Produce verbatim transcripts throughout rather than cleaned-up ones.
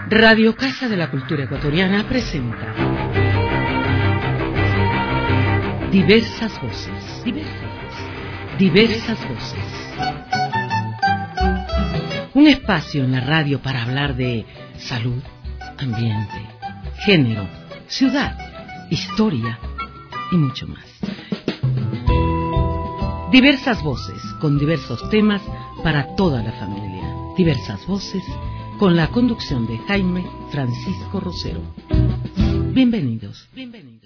Radio Casa de la Cultura Ecuatoriana presenta Diversas Voces. Diversas, diversas voces. Un espacio en la radio para hablar de salud, ambiente, género, ciudad, historia y mucho más. Diversas voces con diversos temas para toda la familia. Diversas voces con la conducción de Jaime Francisco Rosero. Bienvenidos. Bienvenidos.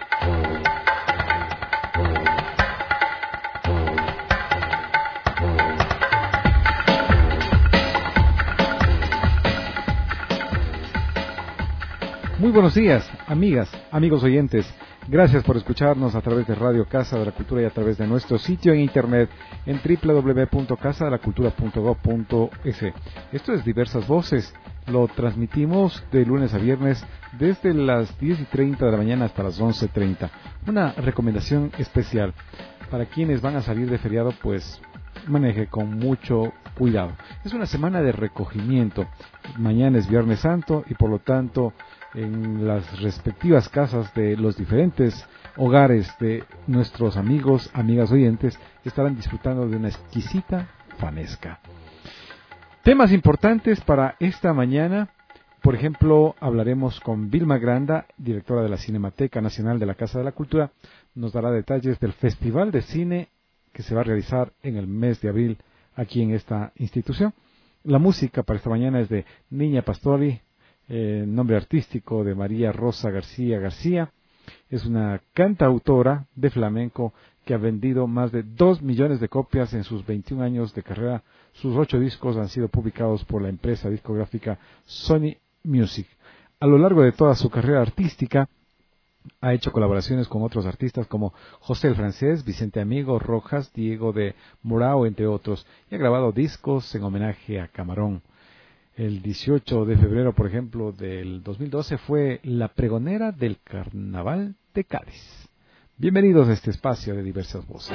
Muy buenos días, amigas, amigos oyentes. Gracias por escucharnos a través de Radio Casa de la Cultura y a través de nuestro sitio en internet en doble u doble u doble u punto casa de la cultura punto gob punto es. Esto es Diversas Voces. Lo transmitimos de lunes a viernes desde las diez y treinta de la mañana hasta las once y treinta. Una recomendación especial para quienes van a salir de feriado, pues maneje con mucho cuidado. Es una semana de recogimiento. Mañana es Viernes Santo y por lo tanto en las respectivas casas de los diferentes hogares de nuestros amigos, amigas oyentes, estarán disfrutando de una exquisita fanesca. Temas importantes para esta mañana. Por ejemplo, hablaremos con Vilma Granda, directora de la Cinemateca Nacional de la Casa de la Cultura. Nos dará detalles del Festival de Cine que se va a realizar en el mes de abril aquí en esta institución. La música para esta mañana es de Niña Pastori, eh, nombre artístico de María Rosa García García. Es una cantautora de flamenco que ha vendido más de dos millones de copias en sus veintiún años de carrera. Sus ocho discos han sido publicados por la empresa discográfica Sony Music. A lo largo de toda su carrera artística, ha hecho colaboraciones con otros artistas como José el Francés, Vicente Amigo, Rojas, Diego de Morao, entre otros, y ha grabado discos en homenaje a Camarón. El dieciocho de febrero, por ejemplo, del dos mil doce fue la pregonera del Carnaval de Cádiz. Bienvenidos a este espacio de Diversas Voces.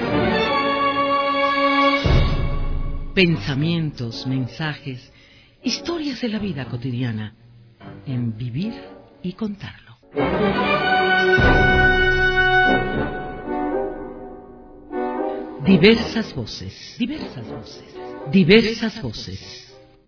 Pensamientos, mensajes, historias de la vida cotidiana, en Vivir y Contarlo. Diversas voces, diversas voces, diversas voces.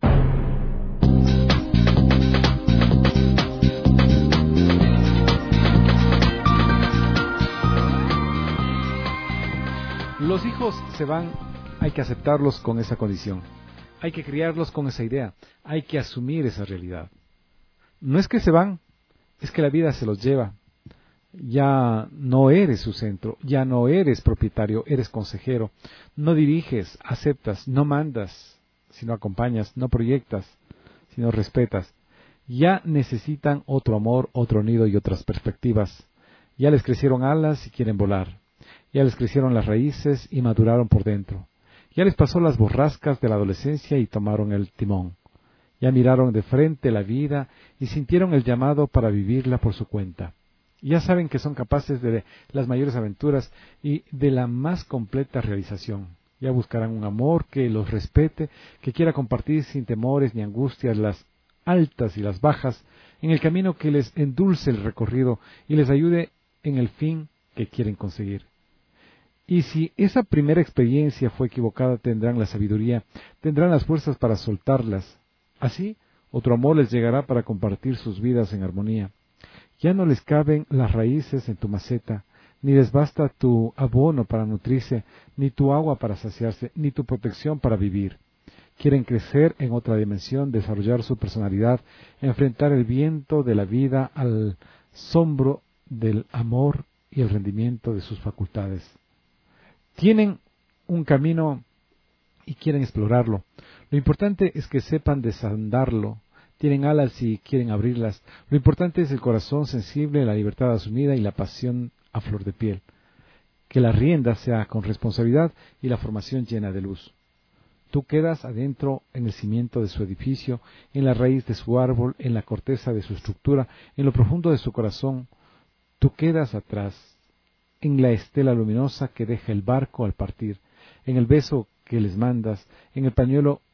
Los hijos se van, hay que aceptarlos con esa condición. Hay que criarlos con esa idea. Hay que asumir esa realidad. No es que se van, es que la vida se los lleva. Ya no eres su centro, ya no eres propietario, eres consejero. No diriges, aceptas, no mandas, sino acompañas, no proyectas, sino respetas. Ya necesitan otro amor, otro nido y otras perspectivas. Ya les crecieron alas y quieren volar. Ya les crecieron las raíces y maduraron por dentro. Ya les pasó las borrascas de la adolescencia y tomaron el timón. Ya miraron de frente la vida y sintieron el llamado para vivirla por su cuenta. Ya saben que son capaces de las mayores aventuras y de la más completa realización. Ya buscarán un amor que los respete, que quiera compartir sin temores ni angustias las altas y las bajas, en el camino que les endulce el recorrido y les ayude en el fin que quieren conseguir. Y si esa primera experiencia fue equivocada, tendrán la sabiduría, tendrán las fuerzas para soltarlas. Así, otro amor les llegará para compartir sus vidas en armonía. Ya no les caben las raíces en tu maceta, ni les basta tu abono para nutrirse, ni tu agua para saciarse, ni tu protección para vivir. Quieren crecer en otra dimensión, desarrollar su personalidad, enfrentar el viento de la vida al sombro del amor y el rendimiento de sus facultades. Tienen un camino y quieren explorarlo. Lo importante es que sepan desandarlo. Tienen alas y quieren abrirlas. Lo importante es el corazón sensible, la libertad asumida y la pasión a flor de piel. Que la rienda sea con responsabilidad y la formación llena de luz. Tú quedas adentro en el cimiento de su edificio, en la raíz de su árbol, en la corteza de su estructura, en lo profundo de su corazón. Tú quedas atrás, en la estela luminosa que deja el barco al partir, en el beso que les mandas, en el pañuelo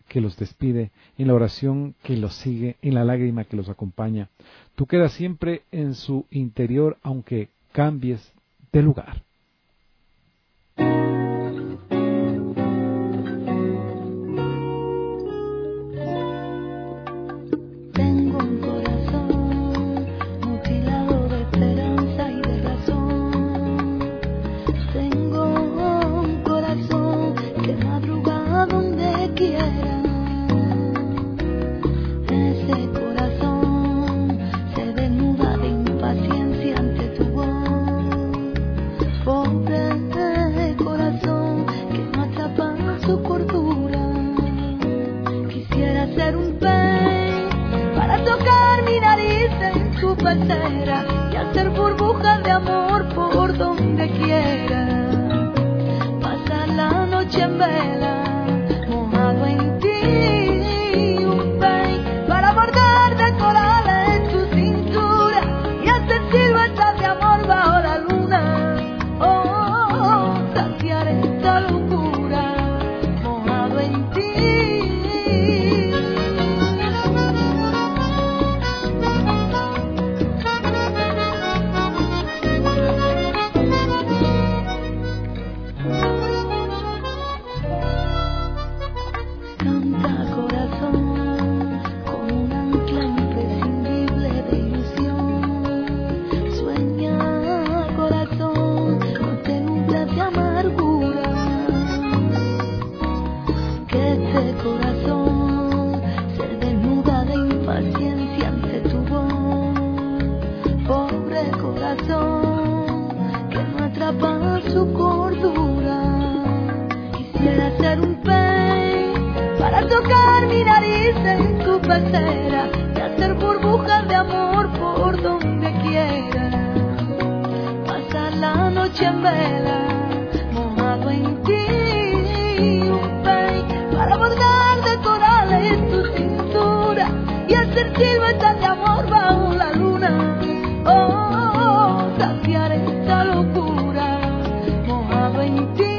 que los despide, en la oración que los sigue, en la lágrima que los acompaña. Tú quedas siempre en su interior aunque cambies de lugar. Y hacer burbujas de amor por donde quiera. Pasar la noche en vela, mojado en ti. Un pein para bordar de corales en tu cintura y hacer siluetas de amor bajo la luna. Oh, oh, oh, saciar esta locura, mojado en ti. Tocar mi nariz en tu pecera y hacer burbujas de amor por donde quiera. Pasar la noche en vela, mojado en ti. Un pein para bordar de corales en tu cintura y hacer siluetas de amor bajo la luna. Oh, oh, oh, saciar esta locura, mojado en ti.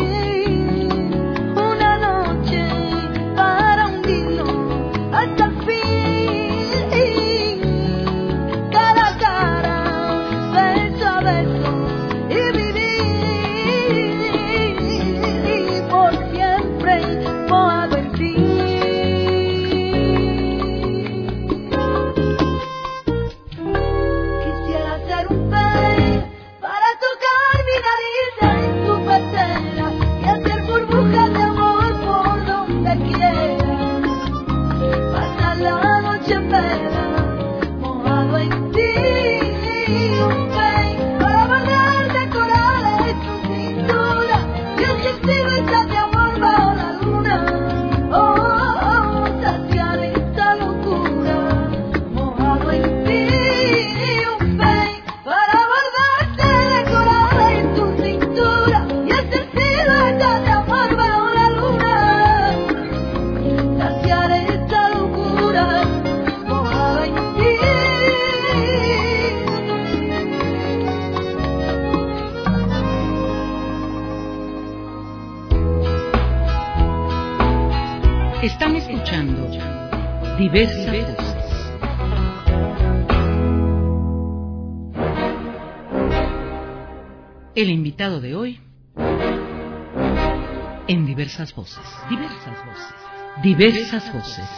Están escuchando Diversas Voces. El invitado de hoy en Diversas Voces. Diversas Voces. Diversas Voces.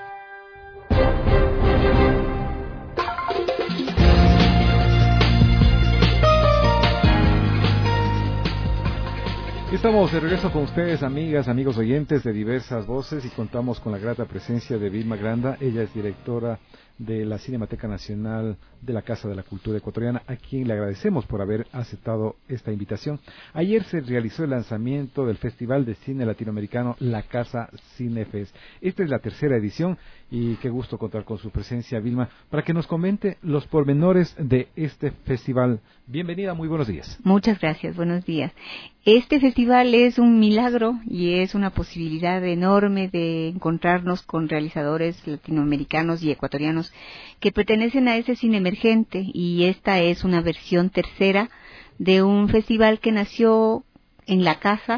Estamos de regreso con ustedes, amigas, amigos oyentes de Diversas Voces, y contamos con la grata presencia de Vilma Granda. Ella es directora de la Cinemateca Nacional de la Casa de la Cultura Ecuatoriana, a quien le agradecemos por haber aceptado esta invitación. Ayer se realizó el lanzamiento del Festival de Cine Latinoamericano La Casa Cinefest. Esta es la tercera edición y qué gusto contar con su presencia, Vilma, para que nos comente los pormenores de este festival. Bienvenida, muy buenos días. Muchas gracias, buenos días. Este festival es un milagro y es una posibilidad enorme de encontrarnos con realizadores latinoamericanos y ecuatorianos que pertenecen a ese cine emergente, y esta es una versión tercera de un festival que nació en la casa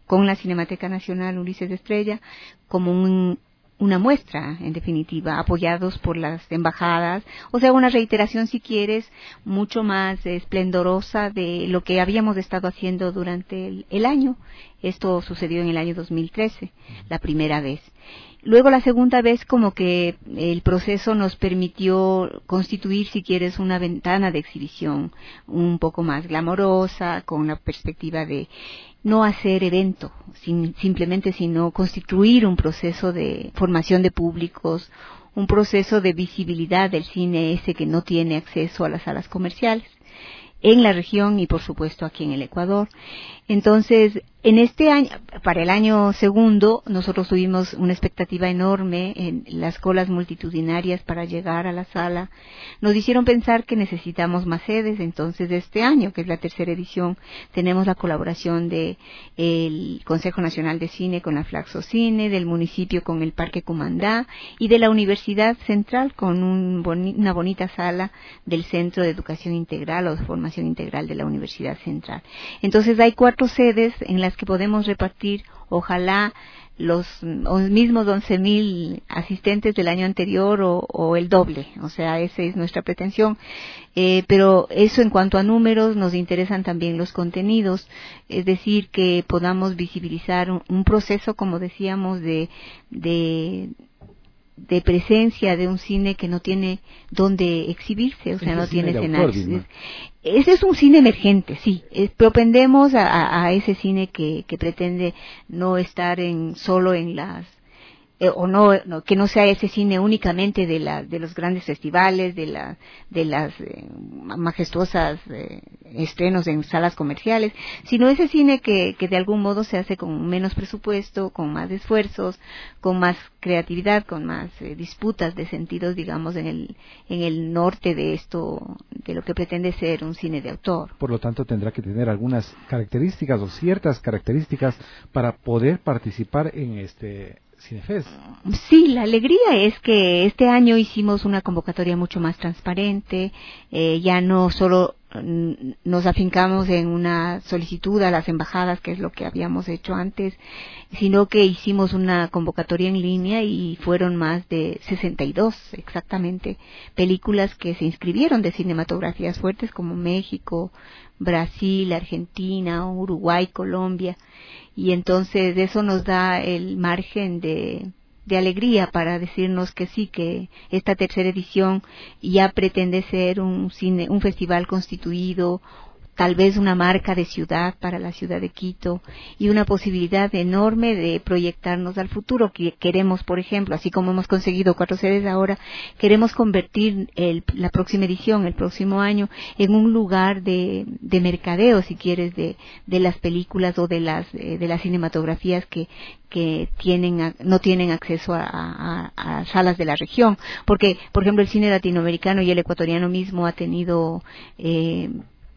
con la Cinemateca Nacional Ulises Estrella como un una muestra, en definitiva, apoyados por las embajadas, o sea, una reiteración, si quieres, mucho más esplendorosa de lo que habíamos estado haciendo durante el, el año. Esto sucedió en el año dos mil trece, la primera vez. Luego la segunda vez como que el proceso nos permitió constituir, si quieres, una ventana de exhibición un poco más glamorosa, con la perspectiva de no hacer evento, sin, simplemente sino constituir un proceso de formación de públicos, un proceso de visibilidad del cine ese que no tiene acceso a las salas comerciales en la región y por supuesto aquí en el Ecuador. Entonces, en este año, para el año segundo, nosotros tuvimos una expectativa enorme en las colas multitudinarias para llegar a la sala. Nos hicieron pensar que necesitamos más sedes. Entonces, este año, que es la tercera edición, tenemos la colaboración de el Consejo Nacional de Cine con la Flaxocine, del municipio con el Parque Cumandá y de la Universidad Central con un boni- una bonita sala del Centro de Educación Integral o de Formación Integral de la Universidad Central. Entonces, hay cuatro sedes en las que podemos repartir, ojalá, los mismos once mil asistentes del año anterior o, o el doble, o sea, esa es nuestra pretensión. Eh, pero eso en cuanto a números, nos interesan también los contenidos, es decir, que podamos visibilizar un, un proceso, como decíamos, de, de de presencia de un cine que no tiene dónde exhibirse, o sea, no tiene escenarios. Ese es un cine emergente, sí. Es, propendemos a, a, a ese cine que, que pretende no estar en solo en las eh, o no, no que no sea ese cine únicamente de la de los grandes festivales, de la de las eh, majestuosas eh, estrenos en salas comerciales, sino ese cine que que de algún modo se hace con menos presupuesto, con más esfuerzos, con más creatividad, con más eh, disputas de sentidos, digamos, en el en el norte de esto, de lo que pretende ser un cine de autor. Por lo tanto, tendrá que tener algunas características o ciertas características para poder participar en este Cinefest. Sí, la alegría es que este año hicimos una convocatoria mucho más transparente, eh, ya no solo mm, nos afincamos en una solicitud a las embajadas, que es lo que habíamos hecho antes, sino que hicimos una convocatoria en línea y fueron más de sesenta y dos exactamente películas que se inscribieron de cinematografías fuertes como México, Brasil, Argentina, Uruguay, Colombia. Y entonces eso nos da el margen de, de alegría para decirnos que sí, que esta tercera edición ya pretende ser un cine, un festival constituido, tal vez una marca de ciudad para la ciudad de Quito y una posibilidad enorme de proyectarnos al futuro. Que queremos, por ejemplo, así como hemos conseguido cuatro sedes ahora, queremos convertir el, la próxima edición, el próximo año, en un lugar de, de mercadeo, si quieres, de, de las películas o de las de las cinematografías que que tienen no tienen acceso a, a, a salas de la región, porque, por ejemplo, el cine latinoamericano y el ecuatoriano mismo ha tenido eh,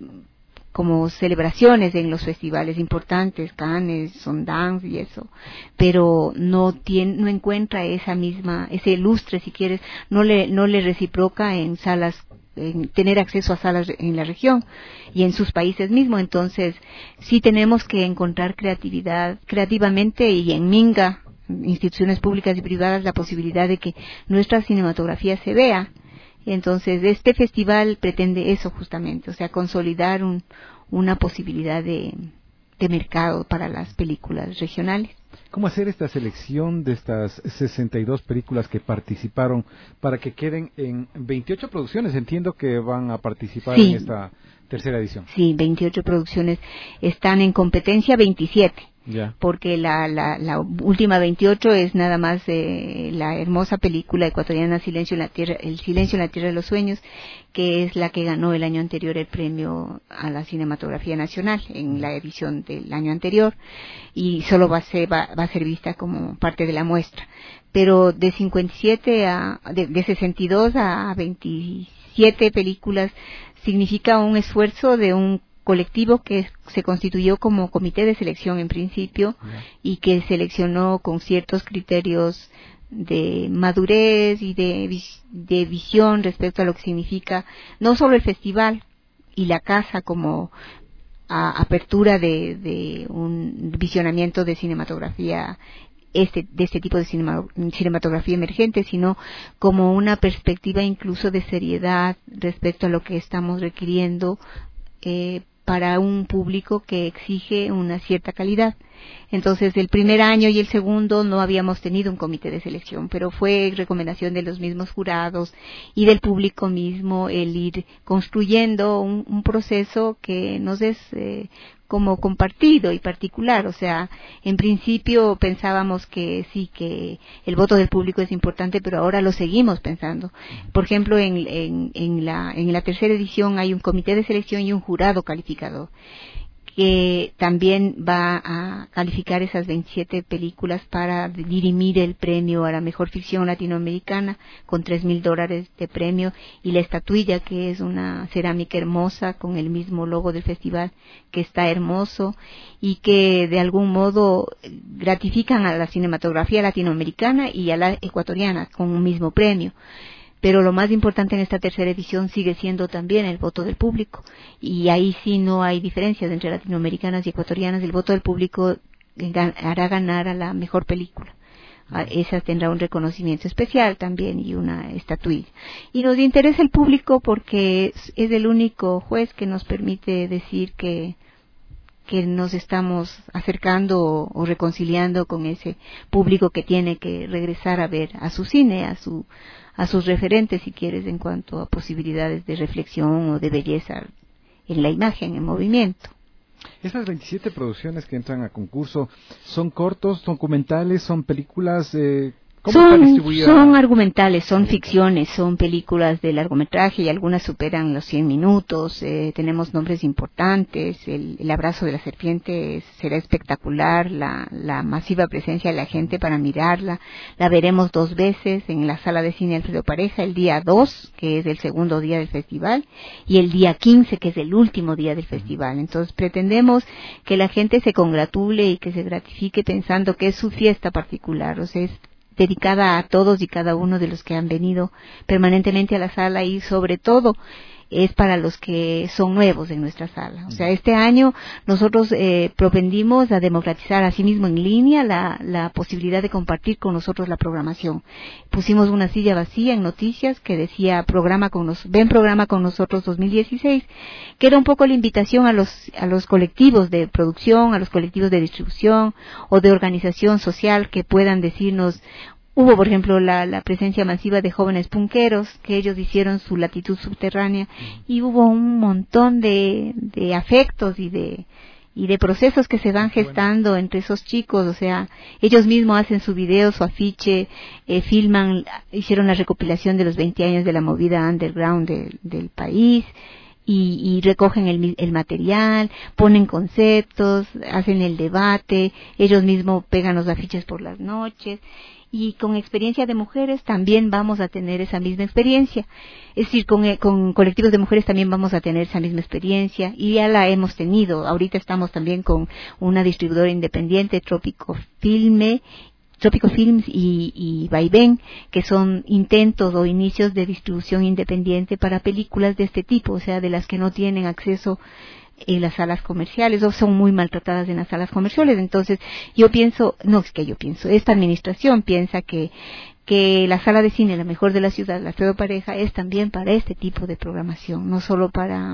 como celebraciones en los festivales importantes, Cannes, Sundance y eso, pero no tiene, no encuentra esa misma, ese lustre, si quieres, no le, no le reciproca en salas, en tener acceso a salas en la región y en sus países mismos. Entonces, sí tenemos que encontrar creatividad, creativamente y en Minga, instituciones públicas y privadas, la posibilidad de que nuestra cinematografía se vea. Entonces, este festival pretende eso justamente, o sea, consolidar un, una posibilidad de, de mercado para las películas regionales. ¿Cómo hacer esta selección de estas sesenta y dos películas que participaron para que queden en veintiocho producciones? Entiendo que van a participar sí. en esta tercera edición. Sí, veintiocho producciones. Están en competencia veintisiete. Ya. Porque la, la, la última veintiocho es nada más eh, la hermosa película ecuatoriana Silencio en la Tierra, El Silencio en la Tierra de los Sueños, que es la que ganó el año anterior el premio a la cinematografía nacional en la edición del año anterior, y solo va a ser, va, va a ser vista como parte de la muestra. Pero de cincuenta y siete a, de, de sesenta y dos a veintisiete películas significa un esfuerzo de un colectivo que se constituyó como comité de selección en principio yeah. y que seleccionó con ciertos criterios de madurez y de, de visión respecto a lo que significa no solo el festival y la casa como a apertura de, de un visionamiento de cinematografía este de este tipo de cinema, cinematografía emergente, sino como una perspectiva incluso de seriedad respecto a lo que estamos requiriendo eh, para un público que exige una cierta calidad. Entonces, el primer año y el segundo no habíamos tenido un comité de selección, pero fue recomendación de los mismos jurados y del público mismo el ir construyendo un, un proceso que nos es eh, como compartido y particular. O sea, en principio pensábamos que sí, que el voto del público es importante, pero ahora lo seguimos pensando. Por ejemplo, en, en, en, la, en la tercera edición hay un comité de selección y un jurado calificador, que también va a calificar esas veintisiete películas para dirimir el premio a la mejor ficción latinoamericana con tres mil dólares de premio, y la estatuilla, que es una cerámica hermosa con el mismo logo del festival, que está hermoso y que de algún modo gratifican a la cinematografía latinoamericana y a la ecuatoriana con un mismo premio. Pero lo más importante en esta tercera edición sigue siendo también el voto del público, y ahí sí no hay diferencias entre latinoamericanas y ecuatorianas. El voto del público hará ganar a la mejor película. Esa tendrá un reconocimiento especial también y una estatuilla. Y nos interesa el público porque es, es el único juez que nos permite decir que que nos estamos acercando o, o reconciliando con ese público que tiene que regresar a ver a su cine, a su a sus referentes, si quieres, en cuanto a posibilidades de reflexión o de belleza en la imagen, en movimiento. Estas veintisiete producciones que entran a concurso, ¿son cortos, documentales, son películas? Eh, ¿Cómo son, está distribuida? Son argumentales, son ficciones, son películas de largometraje y algunas superan los cien minutos. Eh, tenemos nombres importantes. El, el abrazo de la serpiente es, será espectacular, la, la masiva presencia de la gente para mirarla. La veremos dos veces en la sala de cine Alfredo Pareja, el día dos, que es el segundo día del festival, y el día quince, que es el último día del festival. Entonces pretendemos que la gente se congratule y que se gratifique pensando que es su fiesta particular. O sea, es dedicada a todos y cada uno de los que han venido permanentemente a la sala, y sobre todo es para los que son nuevos en nuestra sala. O sea, este año nosotros eh, propendimos a democratizar asimismo en línea la, la posibilidad de compartir con nosotros la programación. Pusimos una silla vacía en noticias que decía programa con nos, ven programa con nosotros dos mil dieciséis, que era un poco la invitación a los a los colectivos de producción, a los colectivos de distribución o de organización social que puedan decirnos. Hubo, por ejemplo, la, la presencia masiva de jóvenes punqueros, que ellos hicieron su latitud subterránea, y hubo un montón de, de afectos y de y de procesos que se van gestando entre esos chicos. O sea, ellos mismos hacen su video, su afiche, eh, filman, hicieron la recopilación de los veinte años de la movida underground de, del país, y, y recogen el, el material, ponen conceptos, hacen el debate, ellos mismos pegan los afiches por las noches. Y con experiencia de mujeres también vamos a tener esa misma experiencia. Es decir, con, con colectivos de mujeres también vamos a tener esa misma experiencia, y ya la hemos tenido. Ahorita estamos también con una distribuidora independiente, Trópico Filme, Trópico Films y, y Vaivén, que son intentos o inicios de distribución independiente para películas de este tipo, o sea, de las que no tienen acceso en las salas comerciales o son muy maltratadas en las salas comerciales. Entonces yo pienso, no es que yo pienso, esta administración piensa que que la sala de cine, la mejor de la ciudad, la Alfredo Pareja, es también para este tipo de programación, no solo para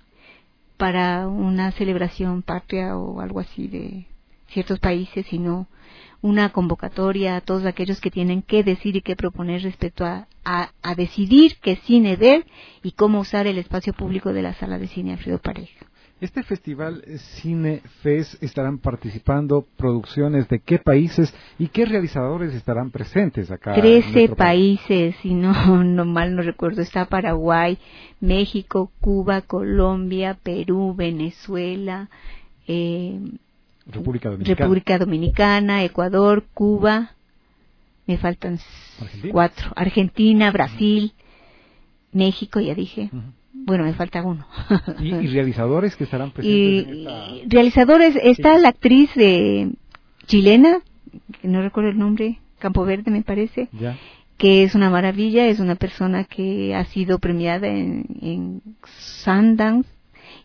para una celebración patria o algo así de ciertos países, sino una convocatoria a todos aquellos que tienen que decir y que proponer respecto a, a, a decidir qué cine ver y cómo usar el espacio público de la sala de cine Alfredo Pareja. Este festival Cinefest, estarán participando producciones de qué países y qué realizadores estarán presentes acá. Trece países, si no, no mal no recuerdo. Está Paraguay, México, Cuba, Colombia, Perú, Venezuela, eh, República Dominicana. República Dominicana, Ecuador, Cuba, me faltan ¿Argentina? cuatro. Argentina, Brasil, uh-huh. México, ya dije. Uh-huh. Bueno, me falta uno. ¿Y, y realizadores que estarán presentes? Y, en esta... Realizadores, está sí. la actriz de chilena, que no recuerdo el nombre, Campo Verde me parece, ya. que es una maravilla, es una persona que ha sido premiada en, en Sundance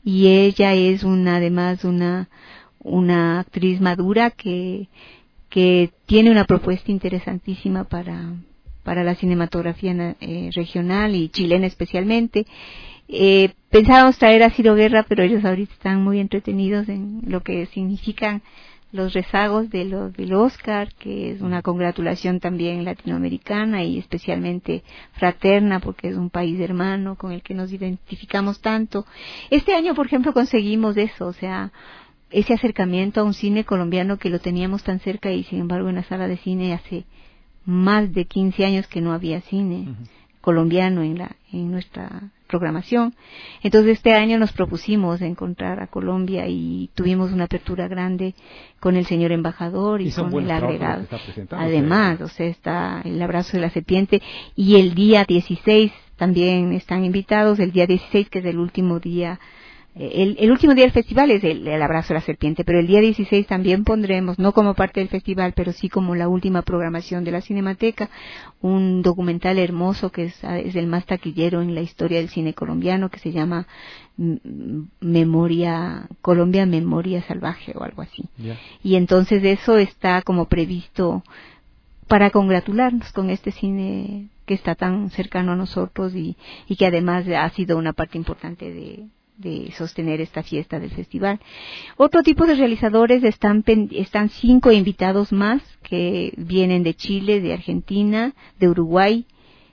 y ella es una, además una, una actriz madura que, que tiene una propuesta interesantísima para, para la cinematografía eh, regional y chilena especialmente. Eh, pensábamos traer a Ciro Guerra, pero ellos ahorita están muy entretenidos en lo que significan los rezagos de los, del Oscar, que es una congratulación también latinoamericana y especialmente fraterna, porque es un país hermano con el que nos identificamos tanto. Este año, por ejemplo, conseguimos eso, o sea, ese acercamiento a un cine colombiano que lo teníamos tan cerca y sin embargo en la sala de cine hace más de quince años que no había cine uh-huh. colombiano en la en nuestra programación. Entonces este año nos propusimos encontrar a Colombia y tuvimos una apertura grande con el señor embajador y, y con el agregado. Además, o sea, está el abrazo de la serpiente y el día dieciséis también están invitados, el día dieciséis que es el último día. El, el último día del festival es el, el abrazo de la serpiente, pero el día dieciséis también pondremos, no como parte del festival, pero sí como la última programación de la Cinemateca, un documental hermoso que es, es el más taquillero en la historia del cine colombiano, que se llama Memoria, Colombia Memoria Salvaje o algo así. Yeah. Y entonces eso está como previsto para congratularnos con este cine que está tan cercano a nosotros y, y que además ha sido una parte importante de de sostener esta fiesta del festival. Otro tipo de realizadores están están cinco invitados más que vienen de Chile, de Argentina, de Uruguay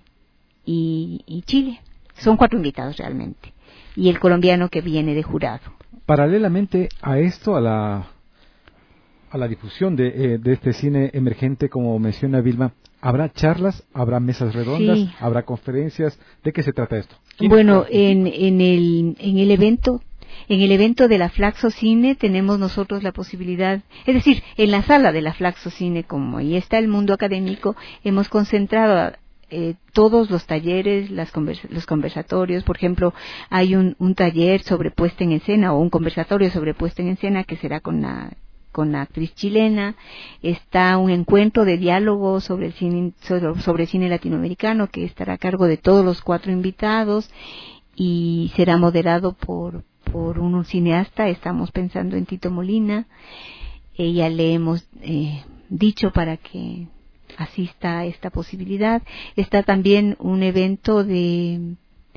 y, y Chile. Son cuatro invitados realmente. Y el colombiano que viene de jurado. Paralelamente a esto, a la a la difusión de, eh, de este cine emergente, como menciona Vilma, ¿habrá charlas, habrá mesas redondas, sí. habrá conferencias? ¿De qué se trata esto? Bueno, en, en el en el evento en el evento de la Flaxo Cine tenemos nosotros la posibilidad, es decir, en la sala de la Flaxo Cine, como ahí está el mundo académico, hemos concentrado eh, todos los talleres, las conversa- los conversatorios. Por ejemplo, hay un, un taller sobre puesta en escena o un conversatorio sobre puesta en escena que será con la con la actriz chilena. Está un encuentro de diálogo sobre el cine, sobre, sobre cine latinoamericano que estará a cargo de todos los cuatro invitados y será moderado por por un cineasta. Estamos pensando en Tito Molina. Eh, ya le hemos eh, dicho para que asista a esta posibilidad. Está también un evento de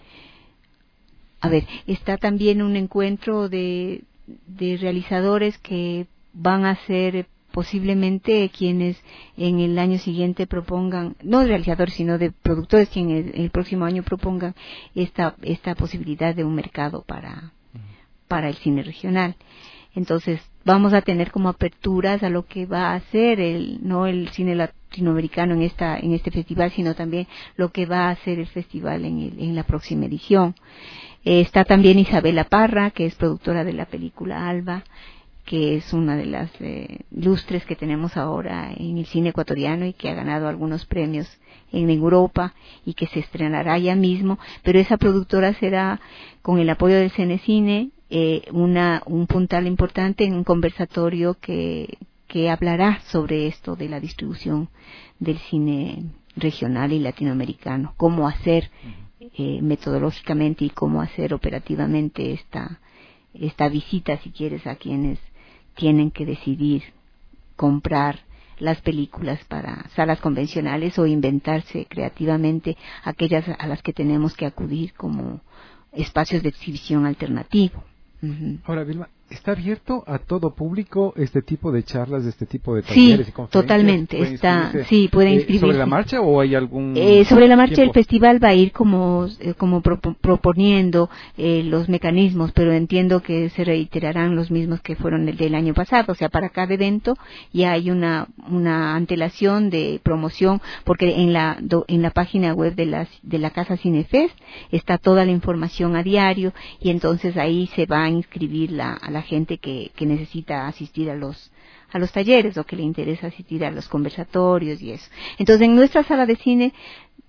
a ver, está también un encuentro de de realizadores que van a ser posiblemente quienes en el año siguiente propongan, no de realizadores sino de productores, quienes el, el próximo año propongan esta esta posibilidad de un mercado para para el cine regional. Entonces vamos a tener como aperturas a lo que va a hacer el no el cine latinoamericano en esta en este festival, sino también lo que va a hacer el festival en el, en la próxima edición. Eh, está también Isabela Parra, que es productora de la película Alba, que es una de las eh, lustres que tenemos ahora en el cine ecuatoriano y que ha ganado algunos premios en Europa y que se estrenará ya mismo, pero esa productora será, con el apoyo del Cenecine, eh, una un puntal importante en un conversatorio que, que hablará sobre esto de la distribución del cine regional y latinoamericano, cómo hacer eh, metodológicamente y cómo hacer operativamente esta esta visita, si quieres, a quienes tienen que decidir comprar las películas para salas convencionales o inventarse creativamente aquellas a las que tenemos que acudir como espacios de exhibición alternativo. Uh-huh. Ahora, Vilma, ¿está abierto a todo público este tipo de charlas, de este tipo de talleres sí, y conferencias? Totalmente, está, sí, puede inscribirse. Eh, ¿Sobre la marcha o hay algún eh, Sobre la marcha tiempo? El festival va a ir como, eh, como pro, proponiendo eh, los mecanismos, pero entiendo que se reiterarán los mismos que fueron el del año pasado. O sea, para cada evento ya hay una una antelación de promoción, porque en la do, en la página web de la, de la Casa Cinefest está toda la información a diario y entonces ahí se va a inscribir la, a la gente que, que necesita asistir a los a los talleres o que le interesa asistir a los conversatorios y eso. Entonces, en nuestra sala de cine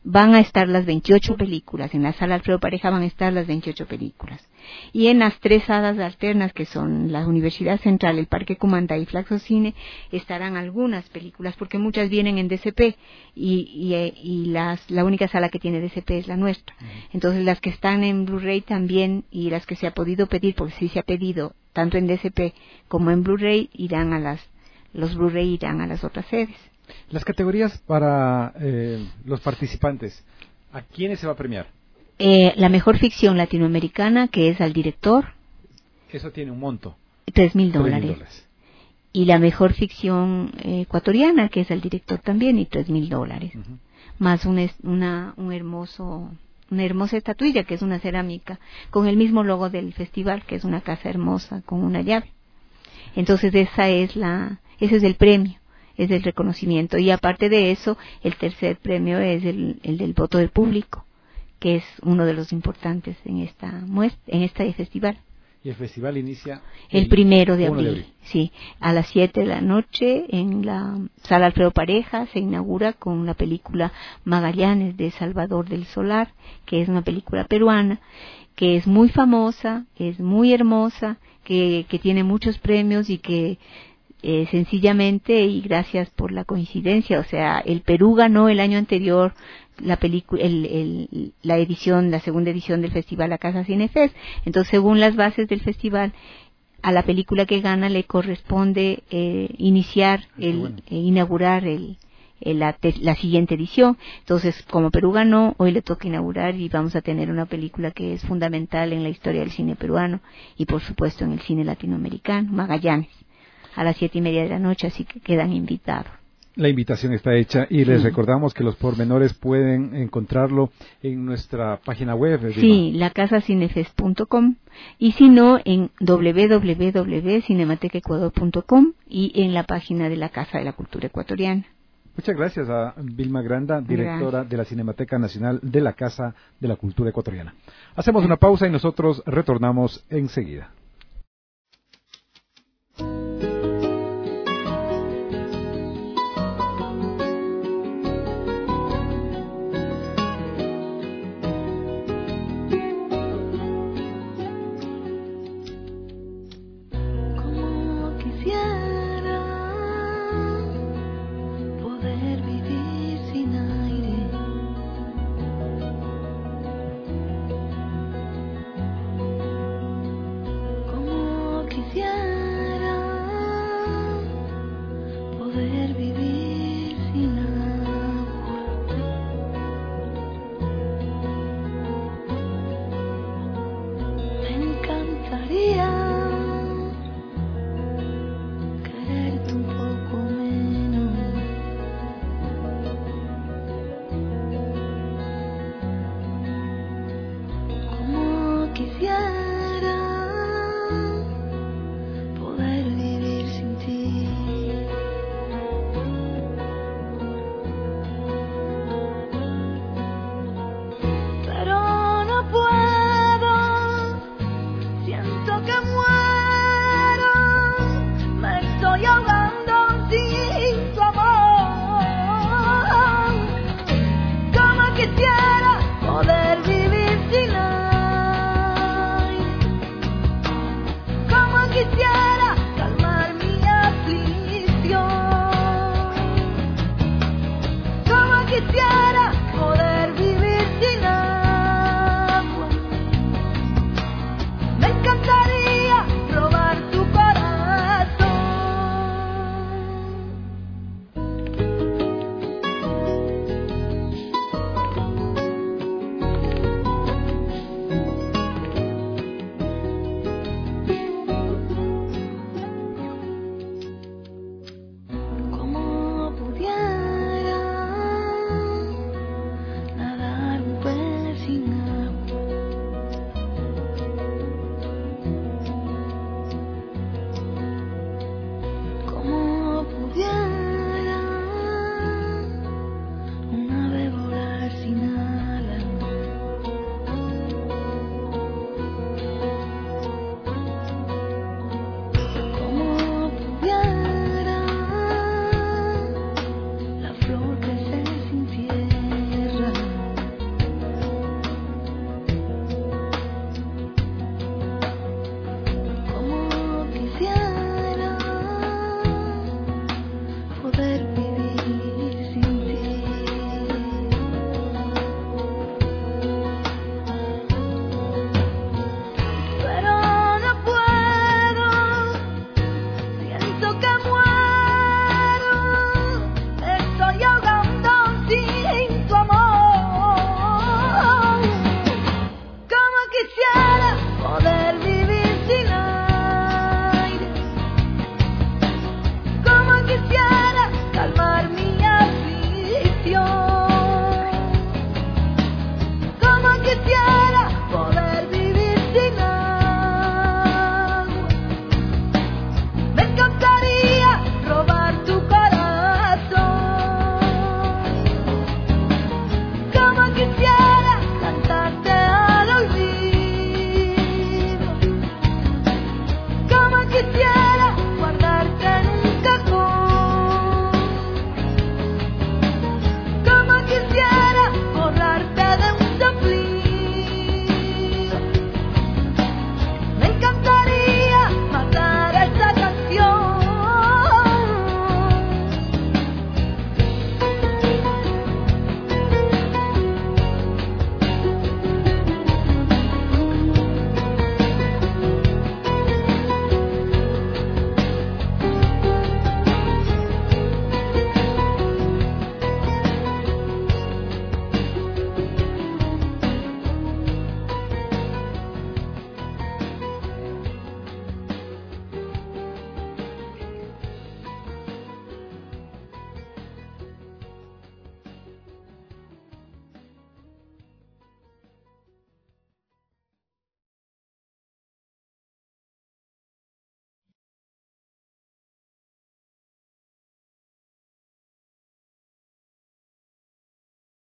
van a estar las veintiocho películas, en la sala Alfredo Pareja van a estar las veintiocho películas. Y en las tres salas alternas, que son la Universidad Central, el Parque Cumandá y Flaxo Cine, estarán algunas películas, porque muchas vienen en D C P, y, y, y las, la única sala que tiene D C P es la nuestra. Entonces las que están en Blu-ray también, y las que se ha podido pedir, porque sí se ha pedido, tanto en D C P como en Blu-ray, irán a las, los Blu-ray irán a las otras sedes. Las categorías para eh, los participantes, ¿a quiénes se va a premiar? Eh, la mejor ficción latinoamericana, que es al director. Eso tiene un monto. Tres mil dólares. Y la mejor ficción eh, ecuatoriana, que es al director también, y tres mil dólares. Uh-huh. Más un, una, un hermoso, una hermosa estatuilla, que es una cerámica, con el mismo logo del festival, que es una casa hermosa, con una llave. Entonces esa es la, ese es el premio, es el reconocimiento. Y aparte de eso, el tercer premio es el, el del voto del público, que es uno de los importantes en esta muestra, en este festival. Y el festival inicia el, el primero de abril, de abril, sí, a las siete de la noche en la sala Alfredo Pareja se inaugura con la película Magallanes de Salvador del Solar, que es una película peruana, que es muy famosa, es muy hermosa, que, que tiene muchos premios y que eh, sencillamente, y gracias por la coincidencia, o sea, el Perú ganó el año anterior la película, el, el, la edición, la segunda edición del festival La Casa Cinefest. Entonces, según las bases del festival, a la película que gana le corresponde eh, iniciar, el, bueno. eh, inaugurar el, el, la, la siguiente edición. Entonces, como Perú ganó, hoy le toca inaugurar y vamos a tener una película que es fundamental en la historia del cine peruano y, por supuesto, en el cine latinoamericano, Magallanes, a las siete y media de la noche, así que quedan invitados. La invitación está hecha y les sí. recordamos que los pormenores pueden encontrarlo en nuestra página web. Sí, la casa cinefest punto com, y si no en doble u doble u doble u punto cinemateca ecuador punto com y en la página de la Casa de la Cultura Ecuatoriana. Muchas gracias a Vilma Granda, directora gracias. de la Cinemateca Nacional de la Casa de la Cultura Ecuatoriana. Hacemos una pausa y nosotros retornamos enseguida.